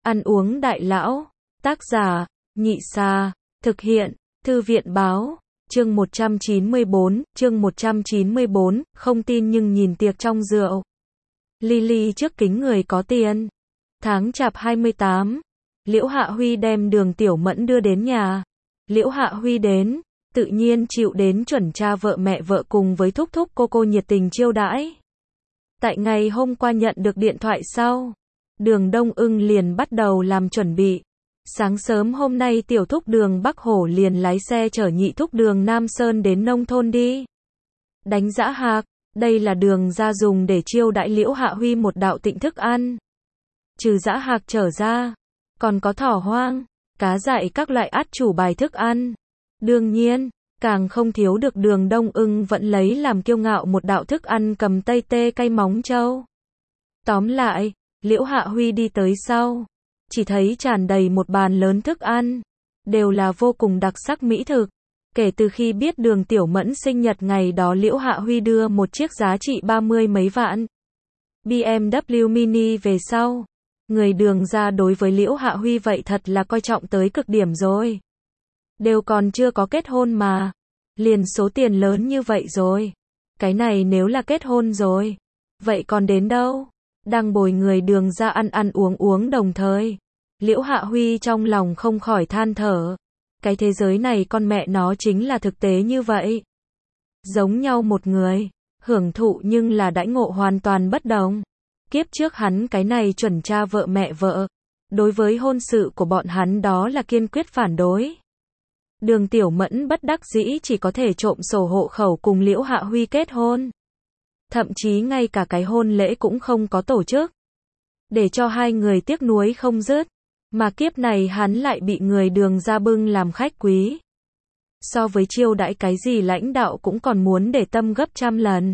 Ăn uống đại lão. Tác giả, Nhị Sa. Thực hiện, Thư viện báo. Chương 194, không tin nhưng nhìn tiệc trong rượu. Lily trước kính người có tiền. Tháng Chạp 28, Liễu Hạ Huy đem Đường Tiểu Mẫn đưa đến nhà. Liễu Hạ Huy đến, tự nhiên chịu đến chuẩn cha vợ mẹ vợ cùng với thúc thúc cô nhiệt tình chiêu đãi. Tại ngày hôm qua nhận được điện thoại sau, Đường Đông Ưng liền bắt đầu làm chuẩn bị. Sáng sớm hôm nay tiểu thúc Đường Bắc Hổ liền lái xe chở nhị thúc Đường Nam Sơn đến nông thôn đi. Đánh giã hạc, đây là Đường gia dùng để chiêu đãi Liễu Hạ Huy một đạo tịnh thức ăn. Trừ giã hạc trở ra, còn có thỏ hoang, cá dại các loại át chủ bài thức ăn. Đương nhiên, càng không thiếu được Đường Đông Ưng vẫn lấy làm kiêu ngạo một đạo thức ăn cầm tây tê cay móng trâu. Tóm lại, Liễu Hạ Huy đi tới sau, chỉ thấy tràn đầy một bàn lớn thức ăn, đều là vô cùng đặc sắc mỹ thực. Kể từ khi biết Đường Tiểu Mẫn sinh nhật ngày đó, Liễu Hạ Huy đưa một chiếc giá trị 30 mấy vạn BMW Mini về sau, người Đường gia đối với Liễu Hạ Huy vậy thật là coi trọng tới cực điểm rồi. Đều còn chưa có kết hôn mà, liền số tiền lớn như vậy rồi. Cái này nếu là kết hôn rồi, vậy còn đến đâu? Đang bồi người Đường gia ăn uống đồng thời, Liễu Hạ Huy trong lòng không khỏi than thở. Cái thế giới này con mẹ nó chính là thực tế như vậy. Giống nhau một người, hưởng thụ nhưng là đãi ngộ hoàn toàn bất đồng. Kiếp trước hắn cái này chuẩn cha vợ mẹ vợ, đối với hôn sự của bọn hắn đó là kiên quyết phản đối. Đường Tiểu Mẫn bất đắc dĩ chỉ có thể trộm sổ hộ khẩu cùng Liễu Hạ Huy kết hôn. Thậm chí ngay cả cái hôn lễ cũng không có tổ chức, để cho hai người tiếc nuối không dứt. Mà kiếp này hắn lại bị người Đường gia bưng làm khách quý. So với chiêu đãi cái gì lãnh đạo cũng còn muốn để tâm gấp trăm lần.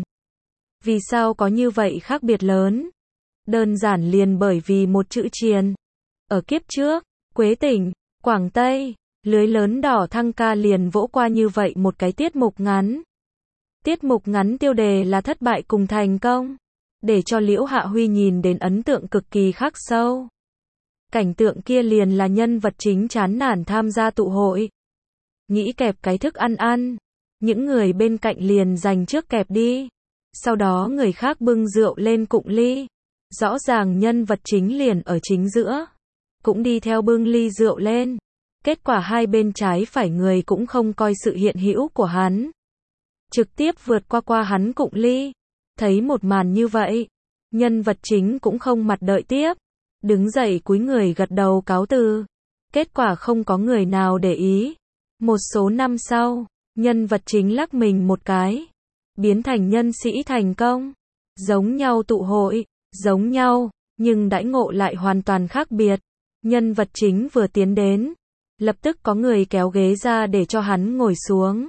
Vì sao có như vậy khác biệt lớn? Đơn giản liền bởi vì một chữ triền. Ở kiếp trước, Quế Tỉnh, Quảng Tây, lưới lớn đỏ thăng ca liền vỗ qua như vậy một cái tiết mục ngắn. Tiết mục ngắn tiêu đề là thất bại cùng thành công, để cho Liễu Hạ Huy nhìn đến ấn tượng cực kỳ khắc sâu. Cảnh tượng kia liền là nhân vật chính chán nản tham gia tụ hội. Nghĩ kẹp cái thức ăn ăn, những người bên cạnh liền giành trước kẹp đi. Sau đó người khác bưng rượu lên cụng ly. Rõ ràng nhân vật chính liền ở chính giữa, cũng đi theo bưng ly rượu lên. Kết quả hai bên trái phải người cũng không coi sự hiện hữu của hắn, trực tiếp vượt qua hắn cụng ly. Thấy một màn như vậy, nhân vật chính cũng không mặt đợi tiếp, đứng dậy cúi người gật đầu cáo từ. Kết quả không có người nào để ý. Một số năm sau, nhân vật chính lắc mình một cái, biến thành nhân sĩ thành công. Giống nhau tụ hội, giống nhau, nhưng đãi ngộ lại hoàn toàn khác biệt. Nhân vật chính vừa tiến đến, lập tức có người kéo ghế ra để cho hắn ngồi xuống.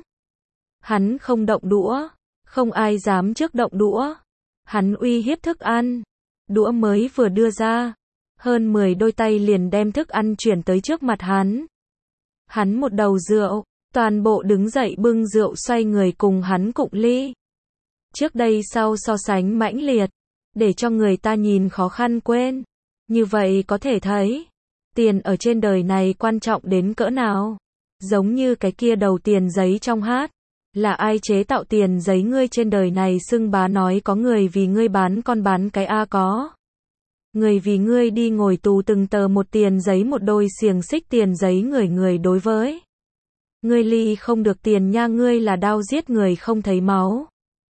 Hắn không động đũa, không ai dám trước động đũa. Hắn uy hiếp thức ăn. Đũa mới vừa đưa ra, hơn 10 đôi tay liền đem thức ăn chuyển tới trước mặt hắn. Hắn một đầu rượu, toàn bộ đứng dậy bưng rượu xoay người cùng hắn cụng ly. Trước đây sau so sánh mãnh liệt, để cho người ta nhìn khó khăn quên. Như vậy có thể thấy, tiền ở trên đời này quan trọng đến cỡ nào. Giống như cái kia đầu tiền giấy trong hát. Là ai chế tạo tiền giấy ngươi trên đời này xưng bá nói có người vì ngươi bán con bán cái có. Người vì ngươi đi ngồi tù từng tờ một tiền giấy một đôi xiềng xích tiền giấy người đối với. Ngươi ly không được tiền nha, ngươi là đao giết người không thấy máu.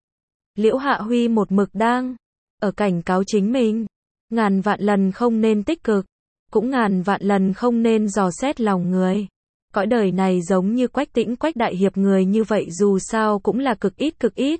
Liễu Hạ Huy một mực đang ở cảnh cáo chính mình. Ngàn vạn lần không nên tích cực, cũng ngàn vạn lần không nên dò xét lòng người. Cõi đời này giống như Quách Tĩnh Quách đại hiệp người như vậy dù sao cũng là cực ít.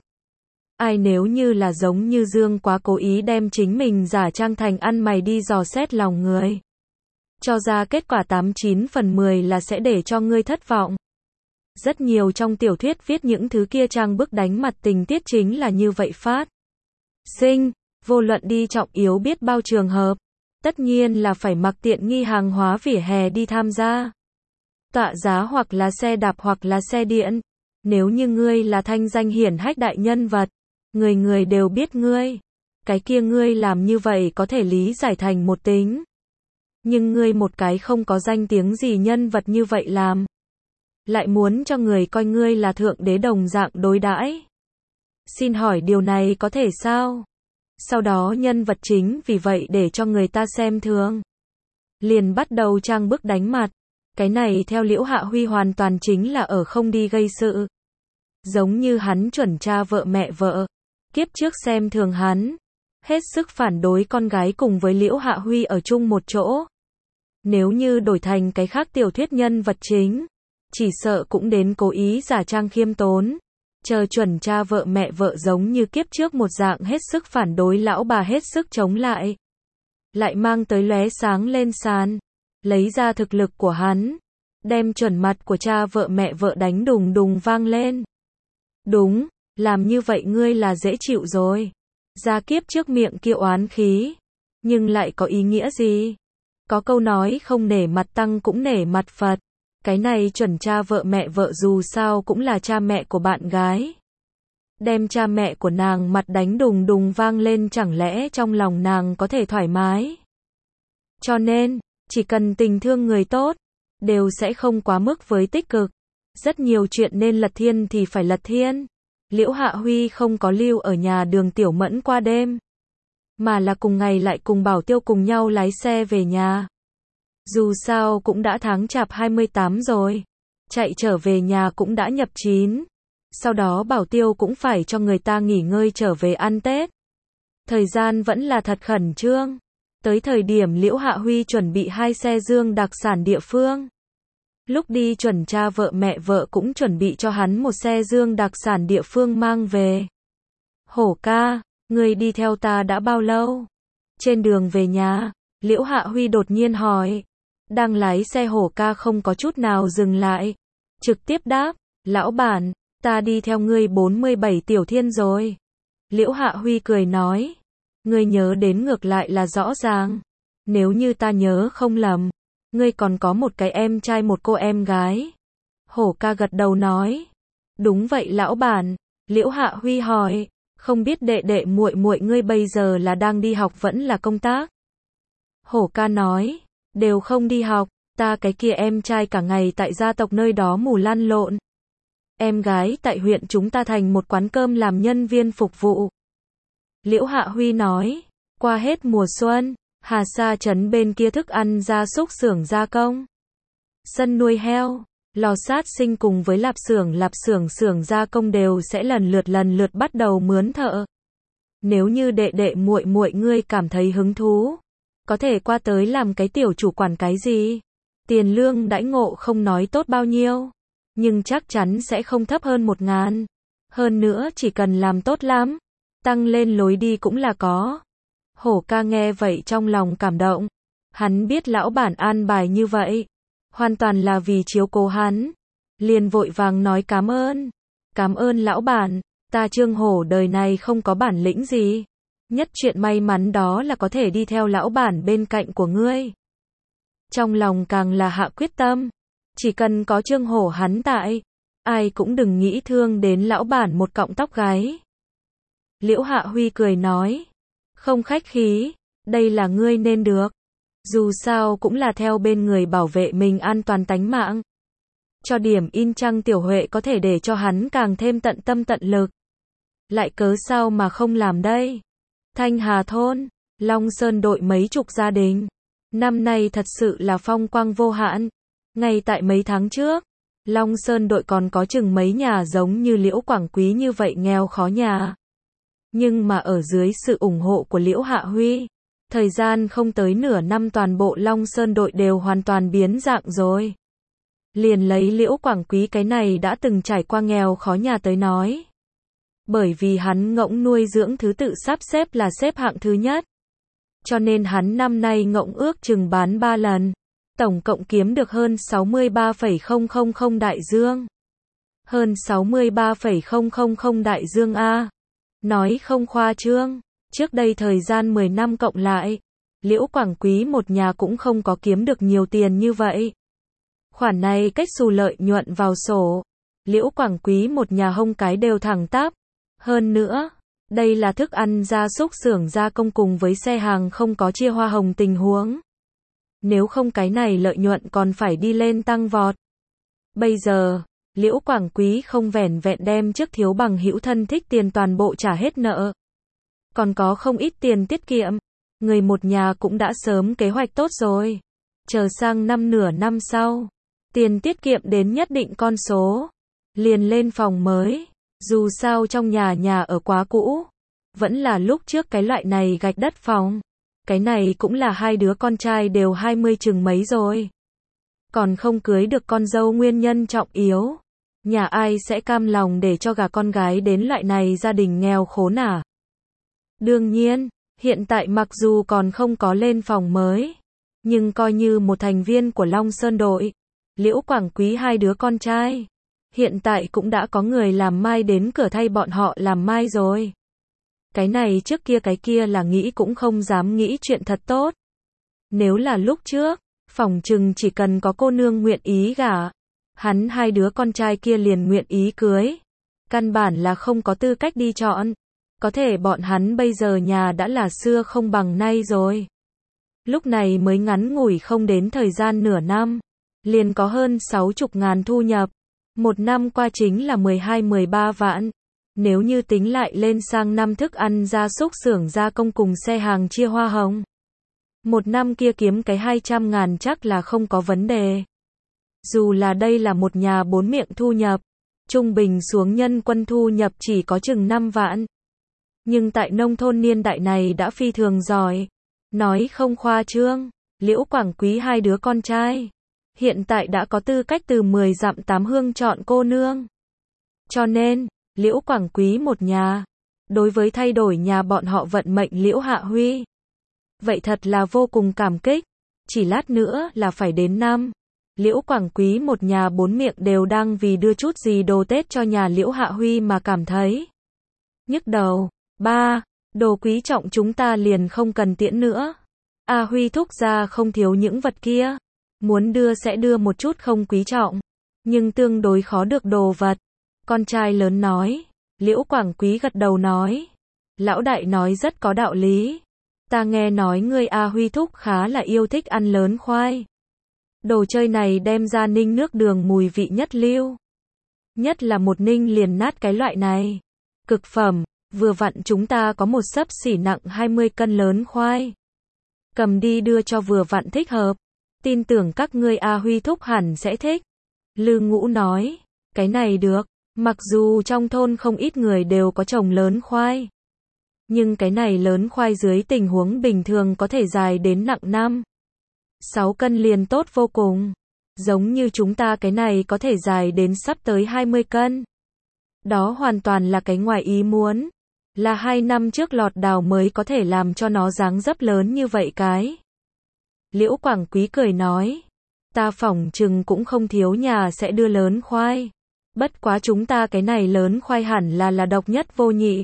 Ai nếu như là giống như Dương Quá cố ý đem chính mình giả trang thành ăn mày đi dò xét lòng người, cho ra kết quả 89 phần 10 là sẽ để cho ngươi thất vọng. Rất nhiều trong tiểu thuyết viết những thứ kia trang bức đánh mặt tình tiết chính là như vậy phát sinh. Vô luận đi trọng yếu biết bao trường hợp, tất nhiên là phải mặc tiện nghi hàng hóa vỉa hè đi tham gia. Tọa giá hoặc là xe đạp hoặc là xe điện. Nếu như ngươi là thanh danh hiển hách đại nhân vật, người đều biết ngươi, cái kia ngươi làm như vậy có thể lý giải thành một tính. Nhưng ngươi một cái không có danh tiếng gì nhân vật như vậy làm. Lại muốn cho người coi ngươi là thượng đế đồng dạng đối đãi. Xin hỏi điều này có thể sao? Sau đó nhân vật chính vì vậy để cho người ta xem thường. Liền bắt đầu trang bức đánh mặt. Cái này theo Liễu Hạ Huy hoàn toàn chính là ở không đi gây sự. Giống như hắn chuẩn cha vợ mẹ vợ. Kiếp trước xem thường hắn. Hết sức phản đối con gái cùng với Liễu Hạ Huy ở chung một chỗ. Nếu như đổi thành cái khác tiểu thuyết nhân vật chính, chỉ sợ cũng đến cố ý giả trang khiêm tốn. Chờ chuẩn cha vợ mẹ vợ giống như kiếp trước một dạng hết sức phản đối lão bà hết sức chống lại. Lại mang tới lóe sáng lên sàn. Lấy ra thực lực của hắn. Đem chuẩn mặt của cha vợ mẹ vợ đánh đùng đùng vang lên. Đúng, làm như vậy ngươi là dễ chịu rồi. Ra kiếp trước miệng kia oán khí. Nhưng lại có ý nghĩa gì? Có câu nói không nể mặt tăng cũng nể mặt Phật. Cái này chuẩn cha vợ mẹ vợ dù sao cũng là cha mẹ của bạn gái. Đem cha mẹ của nàng mặt đánh đùng đùng vang lên chẳng lẽ trong lòng nàng có thể thoải mái. Cho nên, chỉ cần tình thương người tốt, đều sẽ không quá mức với tích cực. Rất nhiều chuyện nên lật thiên thì phải lật thiên. Liễu Hạ Huy không có lưu ở nhà Đường Tiểu Mẫn qua đêm. Mà là cùng ngày lại cùng Bảo Tiêu cùng nhau lái xe về nhà. Dù sao cũng đã tháng chạp 28 rồi. Chạy trở về nhà cũng đã nhập 9. Sau đó Bảo Tiêu cũng phải cho người ta nghỉ ngơi trở về ăn Tết. Thời gian vẫn là thật khẩn trương. Tới thời điểm Liễu Hạ Huy chuẩn bị 2 xe dương đặc sản địa phương. Lúc đi chuẩn cha vợ mẹ vợ cũng chuẩn bị cho hắn một xe dương đặc sản địa phương mang về. Hổ ca, ngươi đi theo ta đã bao lâu? Trên đường về nhà, Liễu Hạ Huy đột nhiên hỏi. Đang lái xe Hổ ca không có chút nào dừng lại. Trực tiếp đáp, lão bản, ta đi theo ngươi 47 tiểu thiên rồi. Liễu Hạ Huy cười nói. Ngươi nhớ đến ngược lại là rõ ràng. Nếu như ta nhớ không lầm, ngươi còn có một cái em trai một cô em gái. Hổ ca gật đầu nói. Đúng vậy lão bản. Liễu Hạ Huy hỏi. Không biết đệ đệ muội muội ngươi bây giờ là đang đi học vẫn là công tác? Hổ ca nói. Đều không đi học. Ta cái kia em trai cả ngày tại gia tộc nơi đó mù lăn lộn. Em gái tại huyện chúng ta thành một quán cơm làm nhân viên phục vụ. Liễu Hạ Huy nói. Qua hết mùa xuân, Hà Sa trấn bên kia thức ăn gia súc xưởng gia công. Sân nuôi heo, lò sát sinh cùng với lạp xưởng gia công đều sẽ lần lượt bắt đầu mướn thợ. Nếu như đệ đệ muội muội ngươi cảm thấy hứng thú, có thể qua tới làm cái tiểu chủ quản cái gì. Tiền lương đãi ngộ không nói tốt bao nhiêu, nhưng chắc chắn sẽ không thấp hơn 1.000. Hơn nữa chỉ cần làm tốt lắm, tăng lên lối đi cũng là có. Hổ ca nghe vậy trong lòng cảm động. Hắn biết lão bản an bài như vậy, hoàn toàn là vì chiếu cố hắn. Liền vội vàng nói cảm ơn. Cảm ơn lão bản, ta Trương Hổ đời này không có bản lĩnh gì. Nhất chuyện may mắn đó là có thể đi theo lão bản bên cạnh của ngươi. Trong lòng càng là hạ quyết tâm. Chỉ cần có Trương Hổ hắn tại, ai cũng đừng nghĩ thương đến lão bản một cọng tóc gáy. Liễu Hạ Huy cười nói. Không khách khí, đây là ngươi nên được. Dù sao cũng là theo bên người bảo vệ mình an toàn tánh mạng. Cho điểm in Trăng Tiểu Huệ có thể để cho hắn càng thêm tận tâm tận lực. Lại cớ sao mà không làm đây? Thanh Hà thôn, Long Sơn đội mấy chục gia đình. Năm nay thật sự là phong quang vô hạn. Ngay tại mấy tháng trước, Long Sơn đội còn có chừng mấy nhà giống như Liễu Quảng Quý như vậy nghèo khó nhà. Nhưng mà ở dưới sự ủng hộ của Liễu Hạ Huy, thời gian không tới nửa năm toàn bộ Long Sơn đội đều hoàn toàn biến dạng rồi. Liền lấy Liễu Quảng Quý cái này đã từng trải qua nghèo khó nhà tới nói. Bởi vì hắn ngỗng nuôi dưỡng thứ tự sắp xếp là xếp hạng thứ nhất. Cho nên hắn năm nay ngỗng ước chừng bán 3 lần. Tổng cộng kiếm được hơn 63,000 đại dương. Hơn 63,000 đại dương A. Nói không khoa trương, trước đây thời gian 10 năm cộng lại, Liễu Quảng Quý một nhà cũng không có kiếm được nhiều tiền như vậy. Khoản này cách xù lợi nhuận vào sổ, Liễu Quảng Quý một nhà hông cái đều thẳng tắp. Hơn nữa, đây là thức ăn gia súc xưởng gia công cùng với xe hàng không có chia hoa hồng tình huống. nếu không cái này lợi nhuận còn phải đi lên tăng vọt. Bây giờ, Liễu Quảng Quý không vẻn vẹn đem trước thiếu bằng hữu thân thích tiền toàn bộ trả hết nợ, còn có không ít tiền tiết kiệm. Người một nhà cũng đã sớm kế hoạch tốt rồi. Chờ sang nửa năm sau, tiền tiết kiệm đến nhất định con số, liền lên phòng mới. Dù sao trong nhà ở quá cũ, vẫn là lúc trước cái loại này gạch đất phòng. Cái này cũng là hai đứa con trai đều 20 chừng mấy rồi. Còn không cưới được con dâu nguyên nhân trọng yếu. Nhà ai sẽ cam lòng để cho gả con gái đến loại này gia đình nghèo khốn à? Đương nhiên, hiện tại mặc dù còn không có lên phòng mới, nhưng coi như một thành viên của Long Sơn đội, Liễu Quảng Quý hai đứa con trai, hiện tại cũng đã có người làm mai đến cửa thay bọn họ làm mai rồi. Cái này trước kia cái kia là nghĩ cũng không dám nghĩ chuyện thật tốt. Nếu là lúc trước, phỏng chừng chỉ cần có cô nương nguyện ý gả, hắn hai đứa con trai kia liền nguyện ý cưới. Căn bản là không có tư cách đi chọn. Có thể bọn hắn bây giờ nhà đã là xưa không bằng nay rồi. Lúc này mới ngắn ngủi không đến thời gian nửa năm, liền có hơn 60.000 thu nhập. Một năm qua chính là 12-13 vạn. Nếu như tính lại lên sang năm thức ăn gia súc xưởng gia công cùng xe hàng chia hoa hồng, một năm kia kiếm cái 200.000 chắc là không có vấn đề. Dù là đây là một nhà 4 miệng thu nhập, trung bình xuống nhân quân thu nhập chỉ có chừng 5 vạn. Nhưng tại nông thôn niên đại này đã phi thường giỏi. Nói không khoa trương, Liễu Quảng Quý hai đứa con trai hiện tại đã có tư cách từ 10 dặm 8 hương chọn cô nương. Cho nên, Liễu Quảng Quý một nhà, đối với thay đổi nhà bọn họ vận mệnh Liễu Hạ Huy, vậy thật là vô cùng cảm kích. Chỉ lát nữa là phải đến năm, Liễu Quảng Quý một nhà 4 miệng đều đang vì đưa chút gì đồ Tết cho nhà Liễu Hạ Huy mà cảm thấy nhức đầu. Ba, đồ quý trọng chúng ta liền không cần tiễn nữa. A Huy thúc ra không thiếu những vật kia. Muốn đưa sẽ đưa một chút không quý trọng, nhưng tương đối khó được đồ vật. Con trai lớn nói. Liễu Quảng Quý gật đầu nói. Lão đại nói rất có đạo lý. Ta nghe nói người A Huy thúc khá là yêu thích ăn lớn khoai. Đồ chơi này đem ra ninh nước đường mùi vị nhất lưu. Nhất là một ninh liền nát cái loại này. Cực phẩm. Vừa vặn chúng ta có một xấp xỉ nặng 20 cân lớn khoai. Cầm đi đưa cho vừa vặn thích hợp. Tin tưởng các ngươi A Huy thúc hẳn sẽ thích. Lư Ngũ nói. Cái này được. Mặc dù trong thôn không ít người đều có trồng lớn khoai. Nhưng cái này lớn khoai dưới tình huống bình thường có thể dài đến nặng 5-6 cân liền tốt vô cùng. Giống như chúng ta cái này có thể dài đến sắp tới 20 cân. Đó hoàn toàn là cái ngoài ý muốn. Là 2 năm trước lọt đào mới có thể làm cho nó dáng dấp lớn như vậy cái. Liễu Quảng Quý cười nói. Ta phỏng chừng cũng không thiếu nhà sẽ đưa lớn khoai. Bất quá chúng ta cái này lớn khoai hẳn là độc nhất vô nhị.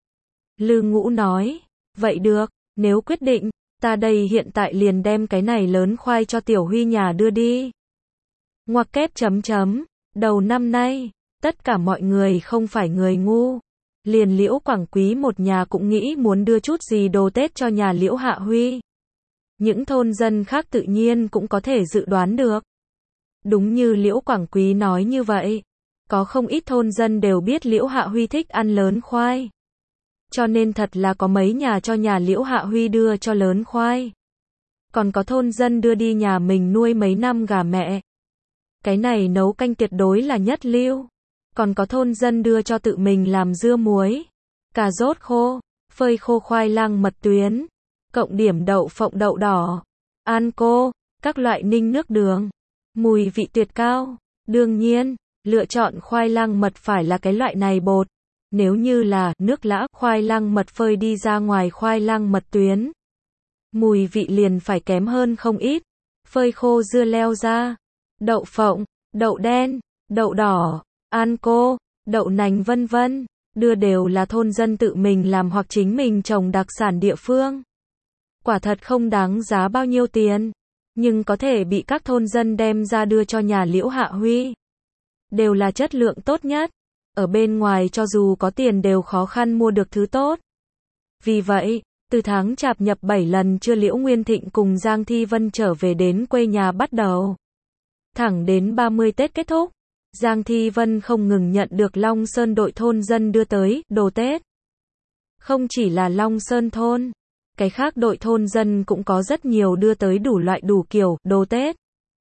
Lư Ngũ nói. Vậy được, nếu quyết định, ta đây hiện tại liền đem cái này lớn khoai cho Tiểu Huy nhà đưa đi. Ngoặc kép chấm chấm. Đầu năm nay, tất cả mọi người không phải người ngu. Liền Liễu Quảng Quý một nhà cũng nghĩ muốn đưa chút gì đồ Tết cho nhà Liễu Hạ Huy. Những thôn dân khác tự nhiên cũng có thể dự đoán được. Đúng như Liễu Quảng Quý nói như vậy. Có không ít thôn dân đều biết Liễu Hạ Huy thích ăn lớn khoai. Cho nên thật là có mấy nhà cho nhà Liễu Hạ Huy đưa cho lớn khoai. Còn có thôn dân đưa đi nhà mình nuôi mấy năm gà mẹ. Cái này nấu canh tuyệt đối là nhất lưu. Còn có thôn dân đưa cho tự mình làm dưa muối, cà rốt khô, phơi khô khoai lang mật tuyến, cộng điểm đậu phộng đậu đỏ, an cô, các loại ninh nước đường. Mùi vị tuyệt cao. Đương nhiên, lựa chọn khoai lang mật phải là cái loại này bột. Nếu như là nước lã khoai lang mật phơi đi ra ngoài khoai lang mật tuyến, mùi vị liền phải kém hơn không ít. Phơi khô dưa leo ra, đậu phộng, đậu đen, đậu đỏ, an cô, đậu nành vân vân, đưa đều là thôn dân tự mình làm hoặc chính mình trồng đặc sản địa phương. Quả thật không đáng giá bao nhiêu tiền, nhưng có thể bị các thôn dân đem ra đưa cho nhà Liễu Hạ Huy. Đều là chất lượng tốt nhất. Ở bên ngoài cho dù có tiền đều khó khăn mua được thứ tốt. Vì vậy, Từ tháng Chạp nhập 7 lần chưa Liễu Nguyên Thịnh cùng Giang Thi Vân trở về đến quê nhà bắt đầu. Thẳng đến 30 Tết kết thúc, Giang Thi Vân không ngừng nhận được Long Sơn đội thôn dân đưa tới đồ Tết. Không chỉ là Long Sơn thôn, cái khác đội thôn dân cũng có rất nhiều đưa tới đủ loại đủ kiểu đồ Tết.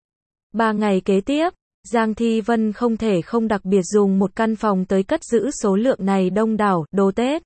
3 ngày kế tiếp, Giang Thi Vân không thể không đặc biệt dùng một căn phòng tới cất giữ số lượng này đông đảo đồ Tết.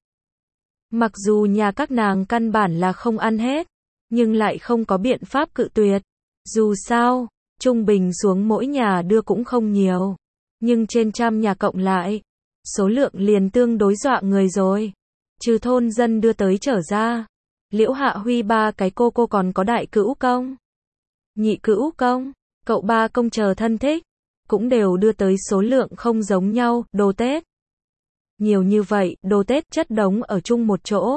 Mặc dù nhà các nàng căn bản là không ăn hết, nhưng lại không có biện pháp cự tuyệt. Dù sao, trung bình xuống mỗi nhà đưa cũng không nhiều, nhưng trên trăm nhà cộng lại, số lượng liền tương đối dọa người rồi. Trừ thôn dân đưa tới trở ra, Liễu Hạ Huy 3 cái cô còn có đại cữu công, nhị cữu công, cậu ba công chờ thân thích, cũng đều đưa tới số lượng không giống nhau, đồ Tết. Nhiều như vậy, đồ Tết chất đống ở chung một chỗ.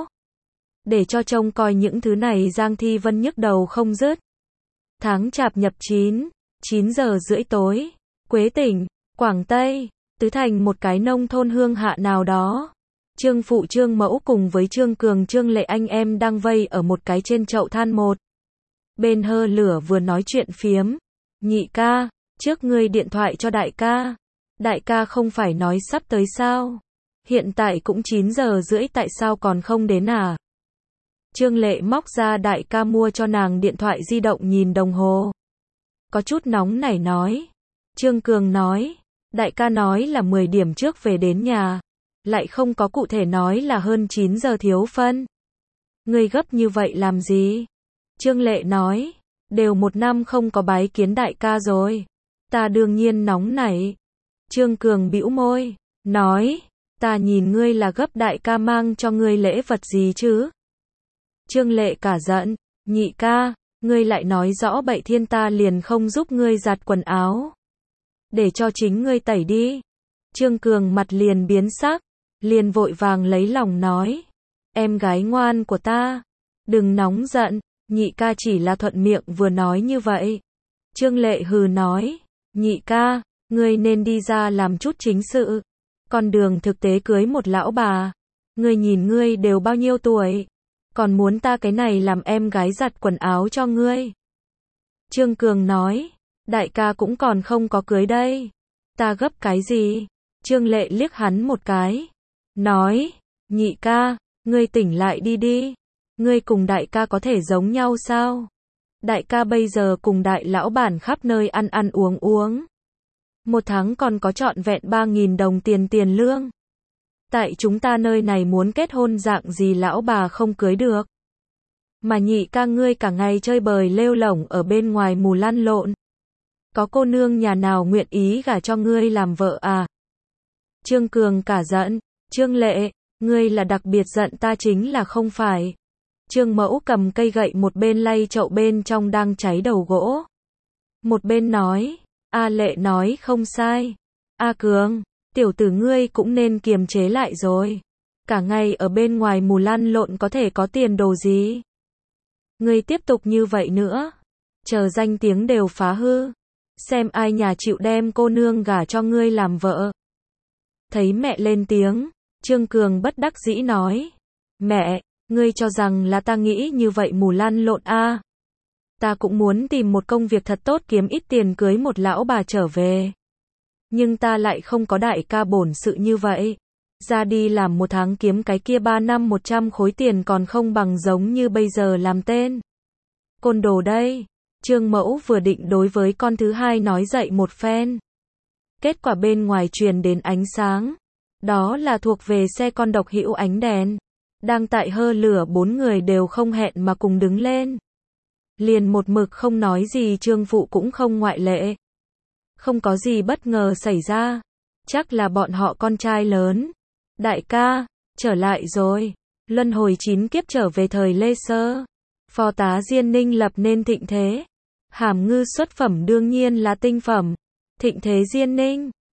Để cho trông coi những thứ này Giang Thi Vân nhức đầu không dứt. Tháng Chạp nhập 9, 9 giờ rưỡi tối, Quế tỉnh, Quảng Tây, Tứ Thành một cái nông thôn hương hạ nào đó. Trương Phụ Trương Mẫu cùng với Trương Cường Trương Lệ anh em đang vây ở một cái trên chậu than một. Bên hơ lửa vừa nói chuyện phiếm. Nhị ca, trước ngươi điện thoại cho đại ca. Đại ca không phải nói sắp tới sao? Hiện tại cũng 9 giờ rưỡi tại sao còn không đến à? Trương Lệ móc ra đại ca mua cho nàng điện thoại di động nhìn đồng hồ. Có chút nóng nảy nói. Trương Cường nói, đại ca nói là 10 điểm trước về đến nhà. Lại không có cụ thể nói là hơn 9 giờ thiếu phân. Ngươi gấp như vậy làm gì? Trương Lệ nói, đều 1 năm không có bái kiến đại ca rồi. Ta đương nhiên nóng nảy. Trương Cường bĩu môi, nói, ta nhìn ngươi là gấp đại ca mang cho ngươi lễ vật gì chứ? Trương Lệ cả giận, nhị ca, ngươi lại nói rõ bậy thiên ta liền không giúp ngươi giặt quần áo. Để cho chính ngươi tẩy đi. Trương Cường mặt liền biến sắc, liền vội vàng lấy lòng nói, em gái ngoan của ta, đừng nóng giận, nhị ca chỉ là thuận miệng vừa nói như vậy. Trương Lệ hừ nói, nhị ca, ngươi nên đi ra làm chút chính sự. Con đường thực tế cưới một lão bà. Ngươi nhìn ngươi đều bao nhiêu tuổi, còn muốn ta cái này làm em gái giặt quần áo cho ngươi. Trương Cường nói, đại ca cũng còn không có cưới đây. Ta gấp cái gì? Trương Lệ liếc hắn một cái, nói, nhị ca, ngươi tỉnh lại đi đi. Ngươi cùng đại ca có thể giống nhau sao? Đại ca bây giờ cùng đại lão bản khắp nơi ăn uống. 1 tháng còn có trọn vẹn 3.000 đồng tiền lương. Tại chúng ta nơi này muốn kết hôn dạng gì lão bà không cưới được. Mà nhị ca ngươi cả ngày chơi bời lêu lổng ở bên ngoài mù lăn lộn. Có cô nương nhà nào nguyện ý gả cho ngươi làm vợ à? Trương Cường cả giận, Trương Lệ, ngươi là đặc biệt giận ta chính là không phải. Trương Mẫu cầm cây gậy một bên lay chậu bên trong đang cháy đầu gỗ. Một bên nói, A Lệ nói không sai. A Cường, tiểu tử ngươi cũng nên kiềm chế lại rồi. Cả ngày ở bên ngoài mù lăn lộn có thể có tiền đồ gì. Ngươi tiếp tục như vậy nữa, chờ danh tiếng đều phá hư. Xem ai nhà chịu đem cô nương gả cho ngươi làm vợ. Thấy mẹ lên tiếng, Trương Cường bất đắc dĩ nói, mẹ, ngươi cho rằng là ta nghĩ như vậy mù lăn lộn à? Ta cũng muốn tìm một công việc thật tốt kiếm ít tiền cưới một lão bà trở về. Nhưng ta lại không có đại ca bổn sự như vậy. Ra đi làm 1 tháng kiếm cái kia 3 năm 100 khối tiền còn không bằng giống như bây giờ làm tên. Côn đồ đây. Trương Mẫu vừa định đối với con thứ hai nói dậy một phen. Kết quả bên ngoài truyền đến ánh sáng. Đó là thuộc về xe con độc hữu ánh đèn. Đang tại hơ lửa 4 người đều không hẹn mà cùng đứng lên. Liền một mực không nói gì Trương Phụ cũng không ngoại lệ. Không có gì bất ngờ xảy ra. Chắc là bọn họ con trai lớn. Đại ca, trở lại rồi. Luân hồi 9 kiếp trở về thời Lê Sơ. Phó tá Diên Ninh lập nên thịnh thế. Hàm ngư xuất phẩm đương nhiên là tinh phẩm. Thịnh thế Diên Ninh.